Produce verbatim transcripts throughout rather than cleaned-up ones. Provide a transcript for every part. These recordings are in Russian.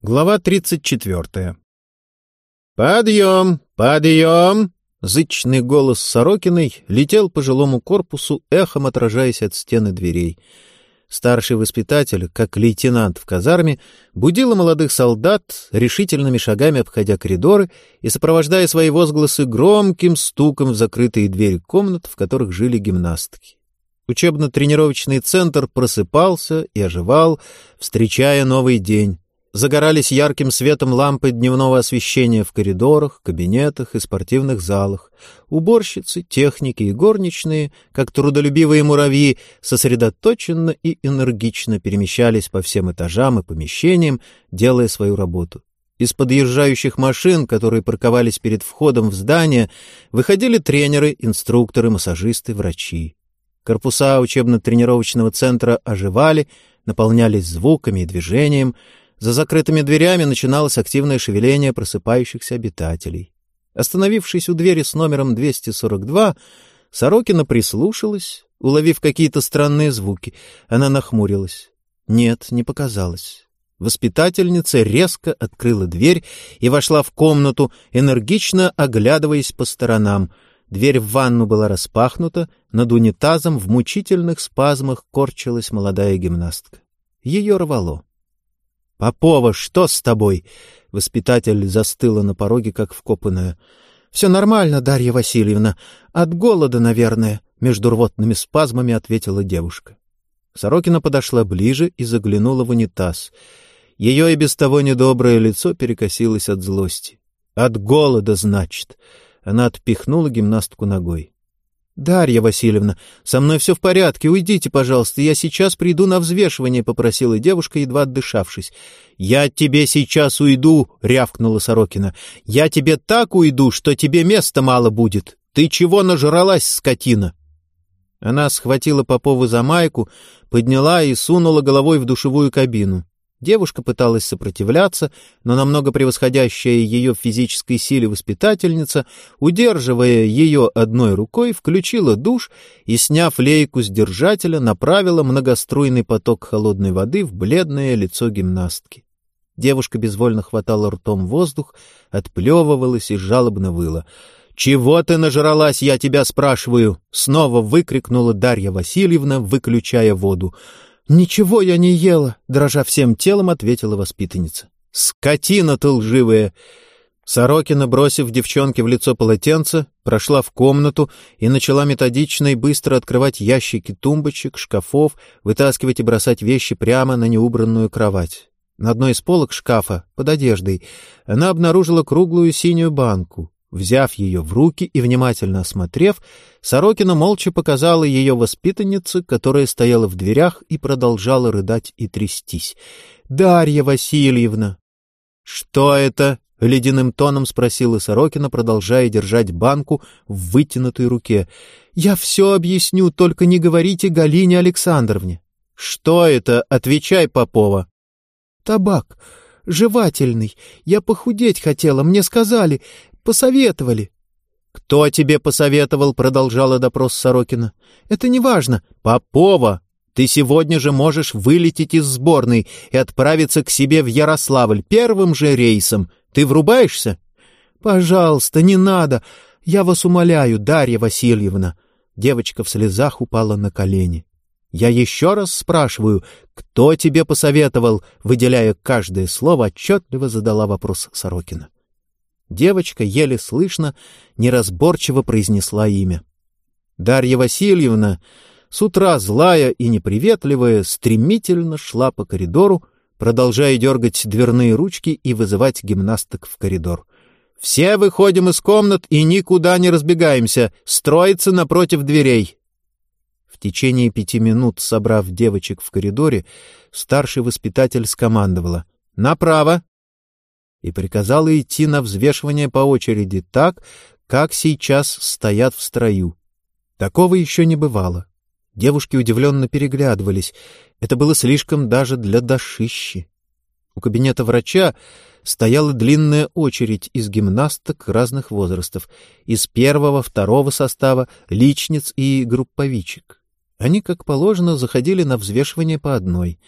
Глава тридцать четвертая. «Подъем! Подъем!» Зычный голос Сорокиной летел по жилому корпусу, эхом отражаясь от стены дверей. Старший воспитатель, как лейтенант в казарме, будила молодых солдат, решительными шагами обходя коридоры и сопровождая свои возгласы громким стуком в закрытые двери комнат, в которых жили гимнастки. Учебно-тренировочный центр просыпался и оживал, встречая новый день. Загорались ярким светом лампы дневного освещения в коридорах, кабинетах и спортивных залах. Уборщицы, техники и горничные, как трудолюбивые муравьи, сосредоточенно и энергично перемещались по всем этажам и помещениям, делая свою работу. Из подъезжающих машин, которые парковались перед входом в здание, выходили тренеры, инструкторы, массажисты, врачи. Корпуса учебно-тренировочного центра оживали, наполнялись звуками и движением. За закрытыми дверями начиналось активное шевеление просыпающихся обитателей. Остановившись у двери с номером двести сорок два, Сорокина прислушалась, уловив какие-то странные звуки. Она нахмурилась. Нет, не показалось. Воспитательница резко открыла дверь и вошла в комнату, энергично оглядываясь по сторонам. Дверь в ванну была распахнута, над унитазом в мучительных спазмах корчилась молодая гимнастка. Ее рвало. «Попова, что с тобой?» Воспитатель застыла на пороге, как вкопанная. «Все нормально, Дарья Васильевна. От голода, наверное», — между рвотными спазмами ответила девушка. Сорокина подошла ближе и заглянула в унитаз. Ее и без того недоброе лицо перекосилось от злости. «От голода, значит». Она отпихнула гимнастку ногой. «Дарья Васильевна, со мной все в порядке, уйдите, пожалуйста, я сейчас приду на взвешивание», — попросила девушка, едва отдышавшись. «Я тебе сейчас уйду», — рявкнула Сорокина. «Я тебе так уйду, что тебе места мало будет. Ты чего нажралась, скотина?» Она схватила Попову за майку, подняла и сунула головой в душевую кабину. Девушка пыталась сопротивляться, но намного превосходящая ее в физической силе воспитательница, удерживая ее одной рукой, включила душ и, сняв лейку с держателя, направила многоструйный поток холодной воды в бледное лицо гимнастки. Девушка безвольно хватала ртом воздух, отплевывалась и жалобно выла. «Чего ты нажралась, я тебя спрашиваю?» — снова выкрикнула Дарья Васильевна, выключая воду. «Ничего я не ела», — дрожа всем телом, ответила воспитанница. «Скотина ты лживая!» Сорокина, бросив девчонке в лицо полотенце, прошла в комнату и начала методично и быстро открывать ящики тумбочек, шкафов, вытаскивать и бросать вещи прямо на неубранную кровать. На одной из полок шкафа, под одеждой, она обнаружила круглую синюю банку. Взяв ее в руки и внимательно осмотрев, Сорокина молча показала ее воспитаннице, которая стояла в дверях и продолжала рыдать и трястись. «Дарья Васильевна!» «Что это?» — ледяным тоном спросила Сорокина, продолжая держать банку в вытянутой руке. «Я все объясню, только не говорите Галине Александровне». «Что это? Отвечай, Попова». «Табак. Жевательный. Я похудеть хотела, мне сказали... Посоветовали. — Кто тебе посоветовал? — продолжала допрос Сорокина. — Это не важно. — Попова, ты сегодня же можешь вылететь из сборной и отправиться к себе в Ярославль первым же рейсом. Ты врубаешься? — Пожалуйста, не надо. Я вас умоляю, Дарья Васильевна. Девочка в слезах упала на колени. — Я еще раз спрашиваю, кто тебе посоветовал? Выделяя каждое слово, отчетливо задала вопрос Сорокина. Девочка, еле слышно, неразборчиво произнесла имя. Дарья Васильевна, с утра злая и неприветливая, стремительно шла по коридору, продолжая дергать дверные ручки и вызывать гимнасток в коридор. «Все выходим из комнат и никуда не разбегаемся, строиться напротив дверей». В течение пяти минут, собрав девочек в коридоре, старший воспитатель скомандовала «Направо!» и приказала идти на взвешивание по очереди так, как сейчас стоят в строю. Такого еще не бывало. Девушки удивленно переглядывались. Это было слишком даже для Дашищи. У кабинета врача стояла длинная очередь из гимнасток разных возрастов, из первого, второго состава, личниц и групповичек. Они, как положено, заходили на взвешивание по одной.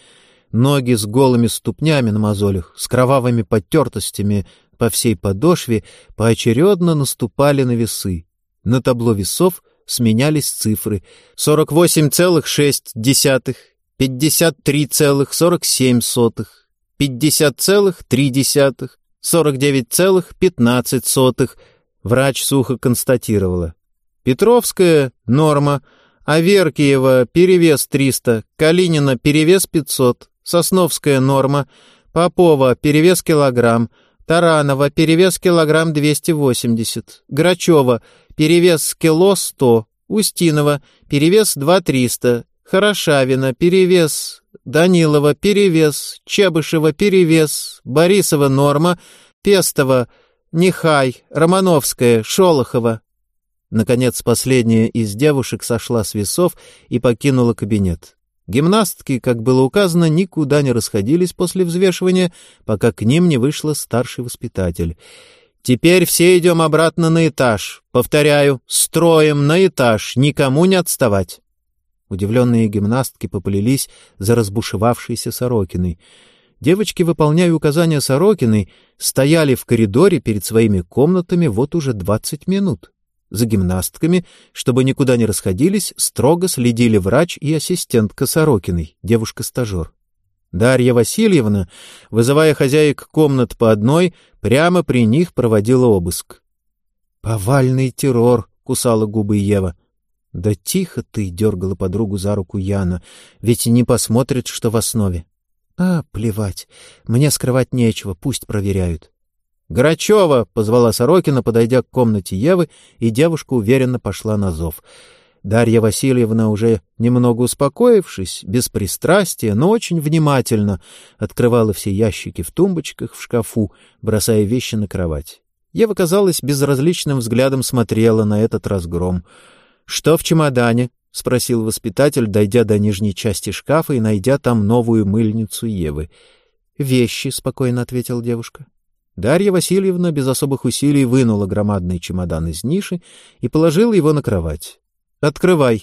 Ноги с голыми ступнями на мозолях, с кровавыми подтертостями по всей подошве, поочередно наступали на весы. На табло весов сменялись цифры: сорок восемь целых шесть десятых, пятьдесят три целых сорок семь сотых, пятьдесят целых три десятых, сорок девять целых пятнадцать сотых. Врач сухо констатировала: Петровская — норма, Аверкиева — перевес триста, Калинина — перевес пятьсот, Сосновская — норма, Попова — перевес килограмм, Таранова — перевес килограмм двести восемьдесят, Грачева — перевес кило сто, Устинова — перевес два триста, Хорошавина — перевес, Данилова — перевес, Чебышева — перевес, Борисова — норма, Пестова — Нехай, Романовская, Шолохова. Наконец, последняя из девушек сошла с весов и покинула кабинет. Гимнастки, как было указано, никуда не расходились после взвешивания, пока к ним не вышла старший воспитатель. «Теперь все идем обратно на этаж. Повторяю, строем на этаж, никому не отставать». Удивленные гимнастки поплелись за разбушевавшейся Сорокиной. Девочки, выполняя указания Сорокиной, стояли в коридоре перед своими комнатами вот уже двадцать минут. За гимнастками, чтобы никуда не расходились, строго следили врач и ассистентка Сорокиной, девушка-стажер. Дарья Васильевна, вызывая хозяек комнат по одной, прямо при них проводила обыск. «Повальный террор», — кусала губы Ева. «Да тихо ты», — дергала подругу за руку Яна, — «ведь не посмотрит, что в основе». «А, плевать, мне скрывать нечего, пусть проверяют». «Грачева!» — позвала Сорокина, подойдя к комнате Евы, и девушка уверенно пошла на зов. Дарья Васильевна, уже немного успокоившись, без пристрастия, но очень внимательно открывала все ящики в тумбочках, в шкафу, бросая вещи на кровать. Ева, казалось, безразличным взглядом смотрела на этот разгром. «Что в чемодане?» — спросил воспитатель, дойдя до нижней части шкафа и найдя там новую мыльницу Евы. «Вещи», — спокойно ответила девушка. Дарья Васильевна без особых усилий вынула громадный чемодан из ниши и положила его на кровать. «Открывай».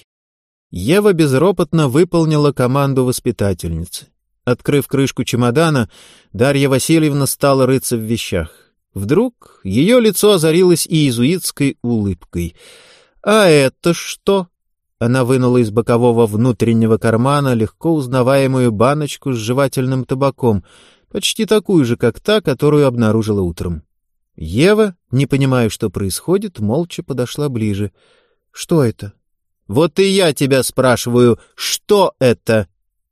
Ева безропотно выполнила команду воспитательницы. Открыв крышку чемодана, Дарья Васильевна стала рыться в вещах. Вдруг ее лицо озарилось иезуитской улыбкой. «А это что?» Она вынула из бокового внутреннего кармана легко узнаваемую баночку с жевательным табаком, почти такую же, как та, которую обнаружила утром. Ева, не понимая, что происходит, молча подошла ближе. «Что это?» «Вот и я тебя спрашиваю, что это?»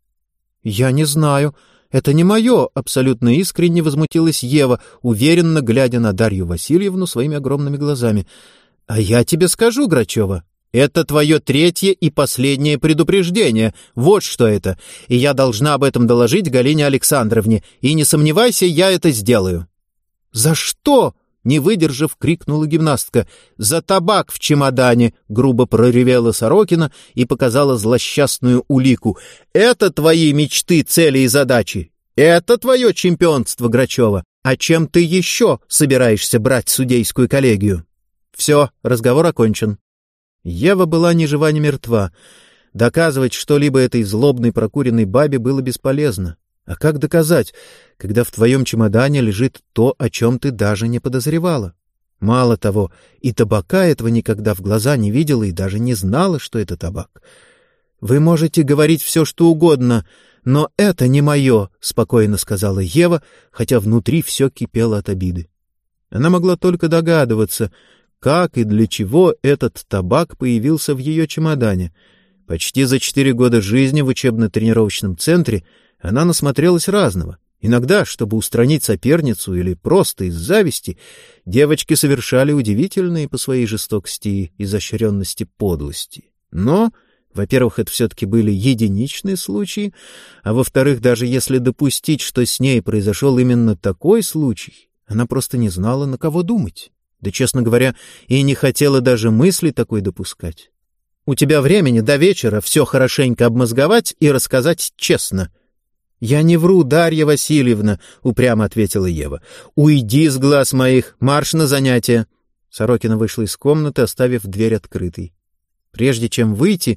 «Я не знаю. Это не мое», — абсолютно искренне возмутилась Ева, уверенно глядя на Дарью Васильевну своими огромными глазами. «А я тебе скажу, Грачева. Это твое третье и последнее предупреждение. Вот что это. И я должна об этом доложить Галине Александровне. И не сомневайся, я это сделаю». «За что?» — не выдержав, крикнула гимнастка. «За табак в чемодане!» — грубо проревела Сорокина и показала злосчастную улику. «Это твои мечты, цели и задачи. Это твое чемпионство, Грачева. А чем ты еще собираешься брать судейскую коллегию?» «Все, разговор окончен». Ева была ни жива, ни мертва. Доказывать что-либо этой злобной прокуренной бабе было бесполезно. А как доказать, когда в твоем чемодане лежит то, о чем ты даже не подозревала? Мало того, и табака этого никогда в глаза не видела и даже не знала, что это табак. «Вы можете говорить все, что угодно, но это не мое», — спокойно сказала Ева, хотя внутри все кипело от обиды. Она могла только догадываться, как и для чего этот табак появился в ее чемодане. Почти за четыре года жизни в учебно-тренировочном центре она насмотрелась разного. Иногда, чтобы устранить соперницу или просто из зависти, девочки совершали удивительные по своей жестокости и изощренности подлости. Но, во-первых, это все-таки были единичные случаи, а во-вторых, даже если допустить, что с ней произошел именно такой случай, она просто не знала, на кого думать. Да, честно говоря, и не хотела даже мысли такой допускать. «У тебя времени до вечера все хорошенько обмозговать и рассказать честно». «Я не вру, Дарья Васильевна», — упрямо ответила Ева. «Уйди с глаз моих, марш на занятия». Сорокина вышла из комнаты, оставив дверь открытой. Прежде чем выйти,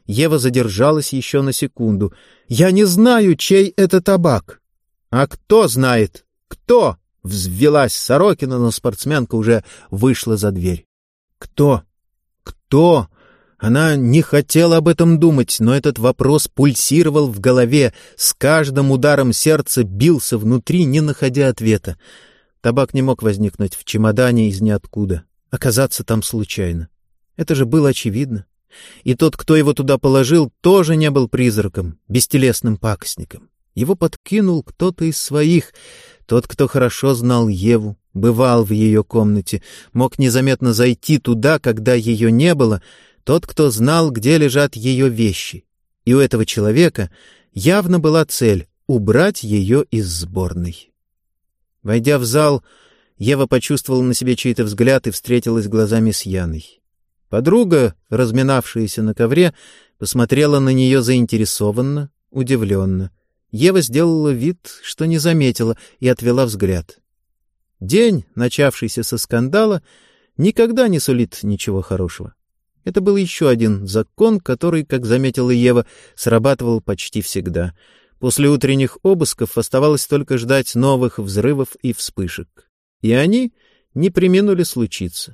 Ева задержалась еще на секунду. «Я не знаю, чей это табак». «А кто знает? Кто?» — взвелась Сорокина, но спортсменка уже вышла за дверь. «Кто? Кто?» Она не хотела об этом думать, но этот вопрос пульсировал в голове, с каждым ударом сердца бился внутри, не находя ответа. Табак не мог возникнуть в чемодане из ниоткуда, оказаться там случайно. Это же было очевидно. И тот, кто его туда положил, тоже не был призраком, бестелесным пакостником. Его подкинул кто-то из своих, тот, кто хорошо знал Еву, бывал в ее комнате, мог незаметно зайти туда, когда ее не было, тот, кто знал, где лежат ее вещи. И у этого человека явно была цель — убрать ее из сборной. Войдя в зал, Ева почувствовала на себе чей-то взгляд и встретилась глазами с Яной. Подруга, разминавшаяся на ковре, посмотрела на нее заинтересованно, удивленно. Ева сделала вид, что не заметила, и отвела взгляд. День, начавшийся со скандала, никогда не сулит ничего хорошего. Это был еще один закон, который, как заметила Ева, срабатывал почти всегда. После утренних обысков оставалось только ждать новых взрывов и вспышек. И они не преминули случиться.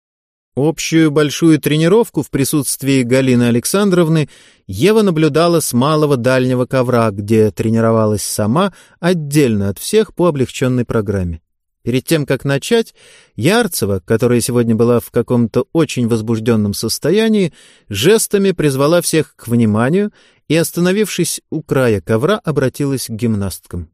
Общую большую тренировку в присутствии Галины Александровны Ева наблюдала с малого дальнего ковра, где тренировалась сама, отдельно от всех по облегченной программе. Перед тем, как начать, Ярцева, которая сегодня была в каком-то очень возбужденном состоянии, жестами призвала всех к вниманию и, остановившись у края ковра, обратилась к гимнасткам.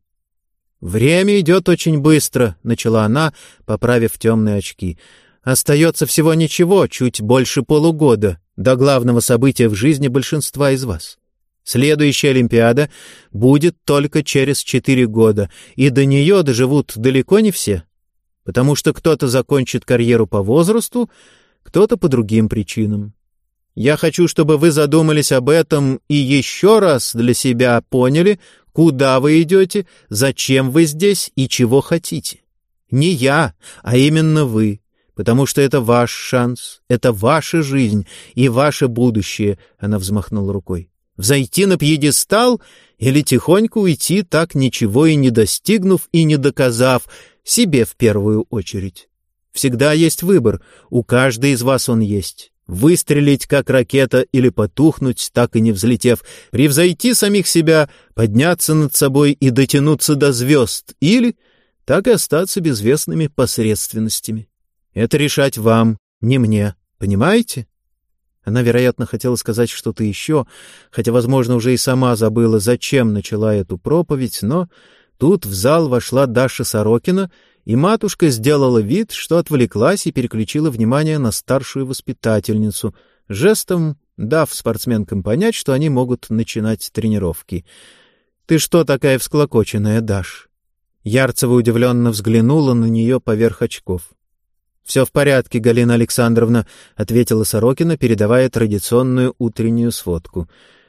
«Время идет очень быстро», — начала она, поправив темные очки. «Остается всего ничего, чуть больше полугода, до главного события в жизни большинства из вас. Следующая Олимпиада будет только через четыре года, и до нее доживут далеко не все, потому что кто-то закончит карьеру по возрасту, кто-то по другим причинам. Я хочу, чтобы вы задумались об этом и еще раз для себя поняли, куда вы идете, зачем вы здесь и чего хотите. Не я, а именно вы, потому что это ваш шанс, это ваша жизнь и ваше будущее», — она взмахнула рукой. Взойти на пьедестал или тихонько уйти, так ничего и не достигнув и не доказав, себе в первую очередь. Всегда есть выбор, у каждой из вас он есть. Выстрелить, как ракета, или потухнуть, так и не взлетев, превзойти самих себя, подняться над собой и дотянуться до звезд, или так и остаться безвестными посредственностями. Это решать вам, не мне, понимаете? Она, вероятно, хотела сказать что-то еще, хотя, возможно, уже и сама забыла, зачем начала эту проповедь, но тут в зал вошла Даша Сорокина, и матушка сделала вид, что отвлеклась и переключила внимание на старшую воспитательницу, жестом дав спортсменкам понять, что они могут начинать тренировки. «Ты что такая всклокоченная, Даш?» Ярцева удивленно взглянула на нее поверх очков. «Все в порядке, Галина Александровна», — ответила Сорокина, передавая традиционную утреннюю сводку.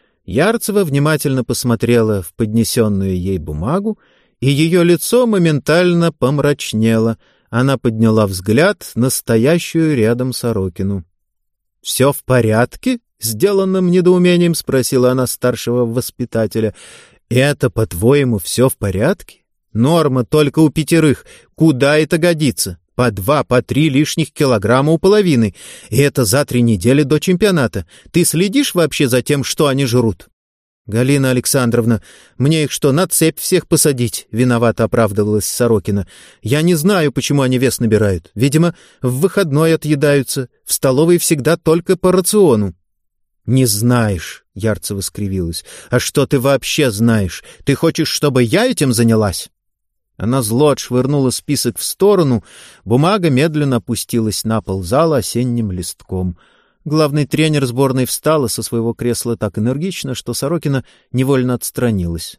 Ярцева внимательно посмотрела в поднесенную ей бумагу, и ее лицо моментально помрачнело. Она подняла взгляд на стоящую рядом Сорокину. «Все в порядке?» — сделанным недоумением спросила она старшего воспитателя. «Это, по-твоему, все в порядке? Норма только у пятерых. Куда это годится? По два, по три лишних килограмма у половины. И это за три недели до чемпионата. Ты следишь вообще за тем, что они жрут?» «Галина Александровна, мне их что, на цепь всех посадить?» — виновато оправдывалась Сорокина. «Я не знаю, почему они вес набирают. Видимо, в выходной отъедаются. В столовой всегда только по рациону». «Не знаешь», — Ярцева скривилась. «А что ты вообще знаешь? Ты хочешь, чтобы я этим занялась?» Она зло отшвырнула список в сторону, бумага медленно опустилась на пол зала осенним листком. Главный тренер сборной встала со своего кресла так энергично, что Сорокина невольно отстранилась.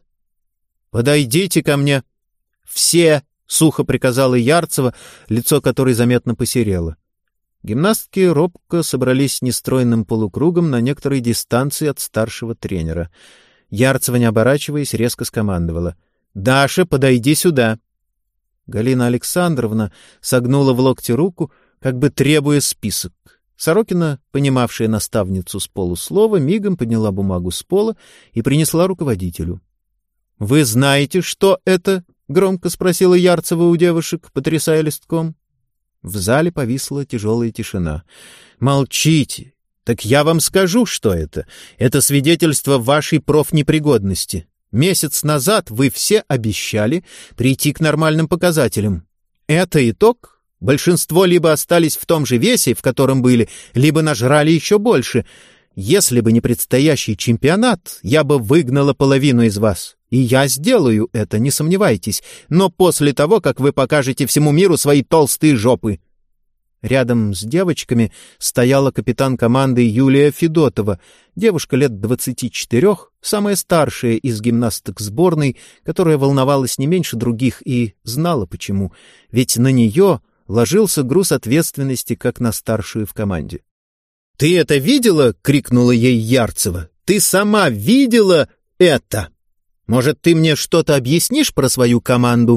«Подойдите ко мне!» «Все!» — сухо приказала Ярцева, лицо которой заметно посерело. Гимнастки робко собрались нестройным полукругом на некоторой дистанции от старшего тренера. Ярцева, не оборачиваясь, резко скомандовала: «Даша, подойди сюда!» Галина Александровна согнула в локте руку, как бы требуя список. Сорокина, понимавшая наставницу с полуслова, мигом подняла бумагу с пола и принесла руководителю. — Вы знаете, что это? — громко спросила Ярцева у девушек, потрясая листком. В зале повисла тяжелая тишина. — Молчите! Так я вам скажу, что это. Это свидетельство вашей профнепригодности. Месяц назад вы все обещали прийти к нормальным показателям. Это итог? Большинство либо остались в том же весе, в котором были, либо нажрали еще больше. Если бы не предстоящий чемпионат, я бы выгнала половину из вас. И я сделаю это, не сомневайтесь, но после того, как вы покажете всему миру свои толстые жопы. Рядом с девочками стояла капитан команды Юлия Федотова, девушка лет двадцати четырех, самая старшая из гимнасток сборной, которая волновалась не меньше других и знала почему, ведь на нее ложился груз ответственности, как на старшую в команде. — Ты это видела? — крикнула ей Ярцева. — Ты сама видела это? Может, ты мне что-то объяснишь про свою команду?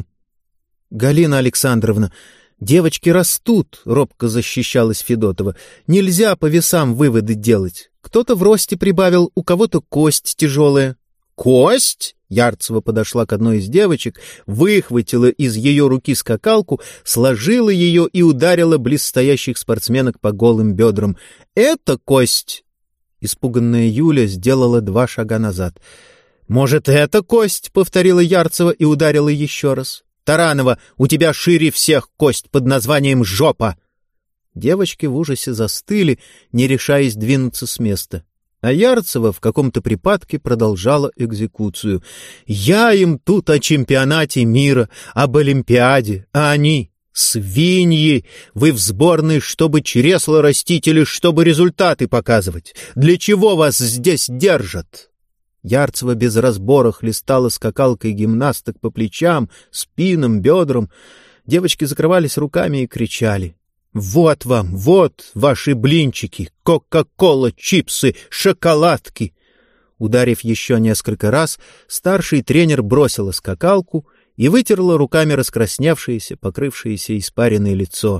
— Галина Александровна, девочки растут, — робко защищалась Федотова. — Нельзя по весам выводы делать. Кто-то в росте прибавил, у кого-то кость тяжелая. — Кость? Ярцева подошла к одной из девочек, выхватила из ее руки скакалку, сложила ее и ударила близстоящих спортсменок по голым бедрам. «Это кость!» Испуганная Юля сделала два шага назад. «Может, это кость?» — повторила Ярцева и ударила еще раз. «Таранова, у тебя шире всех кость под названием «жопа». Девочки в ужасе застыли, не решаясь двинуться с места. А Ярцева в каком-то припадке продолжала экзекуцию. «Я им тут о чемпионате мира, об Олимпиаде, а они — свиньи! Вы в сборной, чтобы чресла растить или чтобы результаты показывать? Для чего вас здесь держат?» Ярцева без разбора хлестала скакалкой гимнасток по плечам, спинам, бедрам. Девочки закрывались руками и кричали. «Вот вам, вот ваши блинчики, кока-кола, чипсы, шоколадки!» Ударив еще несколько раз, старший тренер бросила скакалку и вытерла руками раскрасневшееся, покрывшееся испаренное лицо.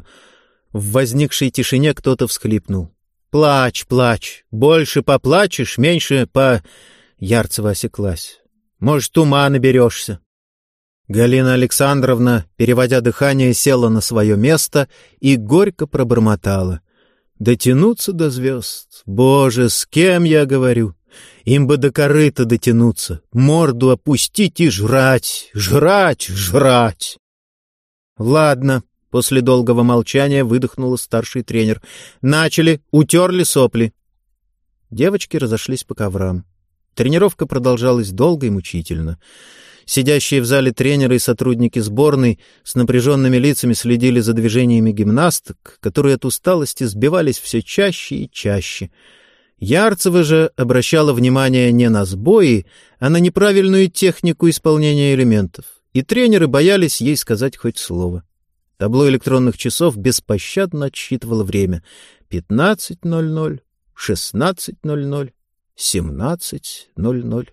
В возникшей тишине кто-то всхлипнул. «Плачь, плачь! Больше поплачешь, меньше по...» Ярцева осеклась. «Может, ума наберешься?» Галина Александровна, переводя дыхание, села на свое место и горько пробормотала. «Дотянуться до звезд? Боже, с кем я говорю? Им бы до корыта дотянуться, морду опустить и жрать, жрать, жрать!» «Ладно», — после долгого молчания выдохнула старший тренер. «Начали, утерли сопли». Девочки разошлись по коврам. Тренировка продолжалась долго и мучительно. Сидящие в зале тренеры и сотрудники сборной с напряженными лицами следили за движениями гимнасток, которые от усталости сбивались все чаще и чаще. Ярцева же обращала внимание не на сбои, а на неправильную технику исполнения элементов, и тренеры боялись ей сказать хоть слово. Табло электронных часов беспощадно отсчитывало время. пятнадцать ноль ноль, шестнадцать ноль ноль, семнадцать ноль ноль.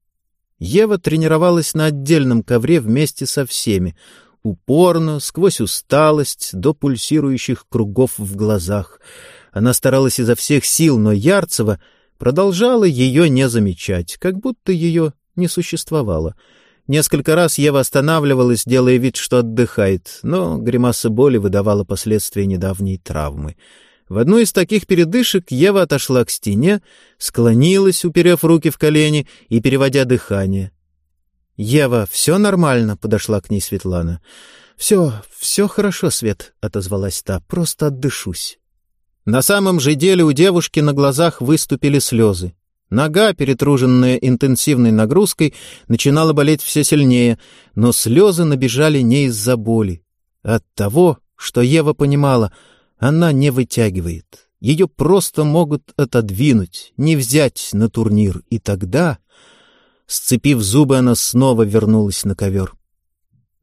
Ева тренировалась на отдельном ковре вместе со всеми, упорно, сквозь усталость, до пульсирующих кругов в глазах. Она старалась изо всех сил, но Ярцева продолжала ее не замечать, как будто ее не существовало. Несколько раз Ева останавливалась, делая вид, что отдыхает, но гримаса боли выдавала последствия недавней травмы. В одну из таких передышек Ева отошла к стене, склонилась, уперев руки в колени и переводя дыхание. «Ева, все нормально?» — подошла к ней Светлана. «Все, все хорошо, Свет», — отозвалась та, — «просто отдышусь». На самом же деле у девушки на глазах выступили слезы. Нога, перетруженная интенсивной нагрузкой, начинала болеть все сильнее, но слезы набежали не из-за боли, а от того, что Ева понимала — она не вытягивает. Ее просто могут отодвинуть, не взять на турнир. И тогда, сцепив зубы, она снова вернулась на ковер.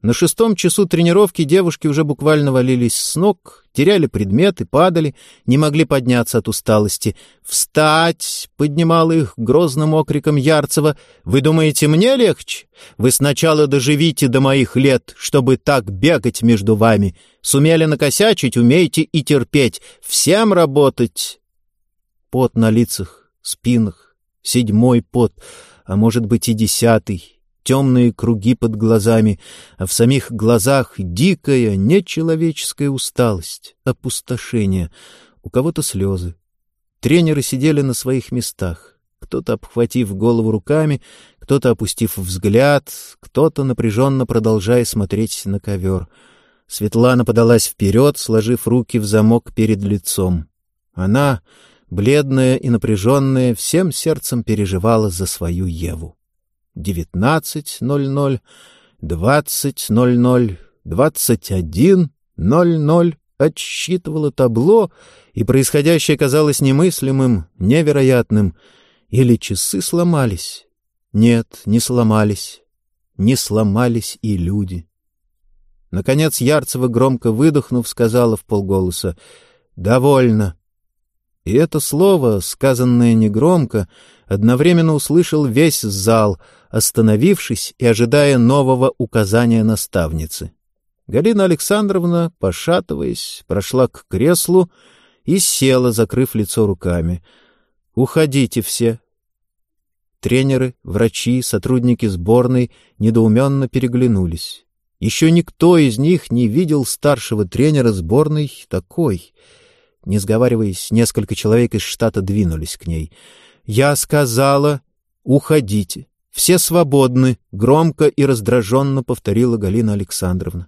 На шестом часу тренировки девушки уже буквально валились с ног, теряли предметы, падали, не могли подняться от усталости. «Встать!» — поднимала их грозным окриком Ярцева. «Вы думаете, мне легче? Вы сначала доживите до моих лет, чтобы так бегать между вами. Сумели накосячить, умеете и терпеть. Всем работать!» Пот на лицах, спинах, седьмой пот, а может быть и десятый. Темные круги под глазами, а в самих глазах дикая, нечеловеческая усталость, опустошение, у кого-то слезы. Тренеры сидели на своих местах, кто-то обхватив голову руками, кто-то опустив взгляд, кто-то напряженно продолжая смотреть на ковер. Светлана подалась вперед, сложив руки в замок перед лицом. Она, бледная и напряженная, всем сердцем переживала за свою Еву. Девятнадцать ноль ноль, двадцать ноль ноль, двадцать один ноль ноль отсчитывало табло, и происходящее казалось немыслимым, невероятным. Или часы сломались? Нет, не сломались. Не сломались и люди. Наконец Ярцева, громко выдохнув, сказала вполголоса: «Довольно». И это слово, сказанное негромко, одновременно услышал весь зал, остановившись и ожидая нового указания наставницы. Галина Александровна, пошатываясь, прошла к креслу и села, закрыв лицо руками. «Уходите все». Тренеры, врачи, сотрудники сборной недоуменно переглянулись. Еще никто из них не видел старшего тренера сборной такой. Не сговариваясь, несколько человек из штата двинулись к ней. «Я сказала, уходите. Все свободны», — громко и раздраженно повторила Галина Александровна.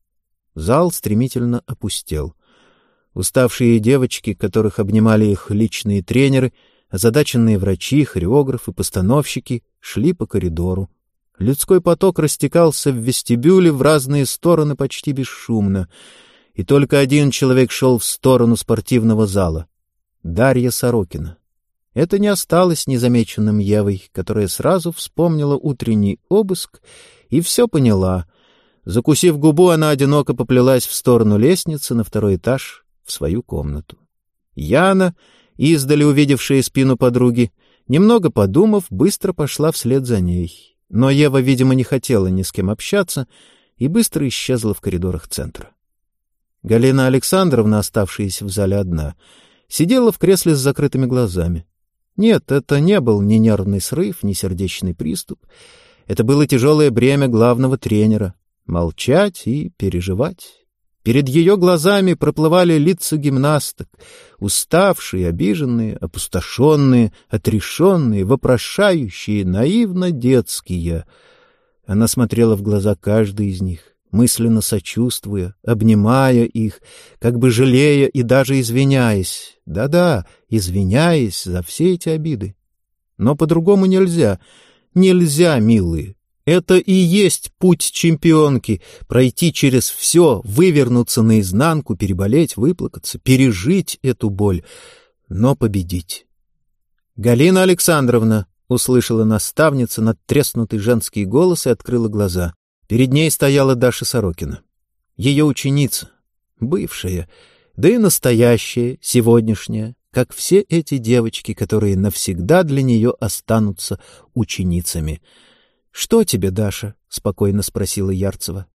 Зал стремительно опустел. Уставшие девочки, которых обнимали их личные тренеры, озадаченные врачи, хореографы, постановщики, шли по коридору. Людской поток растекался в вестибюле в разные стороны почти бесшумно. И только один человек шел в сторону спортивного зала — Дарья Сорокина. Это не осталось незамеченным Евой, которая сразу вспомнила утренний обыск и все поняла. Закусив губу, она одиноко поплелась в сторону лестницы на второй этаж, в свою комнату. Яна, издали увидевшая спину подруги, немного подумав, быстро пошла вслед за ней. Но Ева, видимо, не хотела ни с кем общаться и быстро исчезла в коридорах центра. Галина Александровна, оставшаяся в зале одна, сидела в кресле с закрытыми глазами. Нет, это не был ни нервный срыв, ни сердечный приступ. Это было тяжелое бремя главного тренера — молчать и переживать. Перед ее глазами проплывали лица гимнасток, уставшие, обиженные, опустошенные, отрешенные, вопрошающие, наивно-детские. Она смотрела в глаза каждой из них, мысленно сочувствуя, обнимая их, как бы жалея и даже извиняясь. Да-да, извиняясь за все эти обиды. Но по-другому нельзя. Нельзя, милые. Это и есть путь чемпионки — пройти через все, вывернуться наизнанку, переболеть, выплакаться, пережить эту боль, но победить. «Галина Александровна!» — услышала наставница надтреснутый женский голос и открыла глаза. Перед ней стояла Даша Сорокина. Ее ученица, бывшая, да и настоящая, сегодняшняя, как все эти девочки, которые навсегда для нее останутся ученицами. — Что тебе, Даша? — спокойно спросила Ярцева.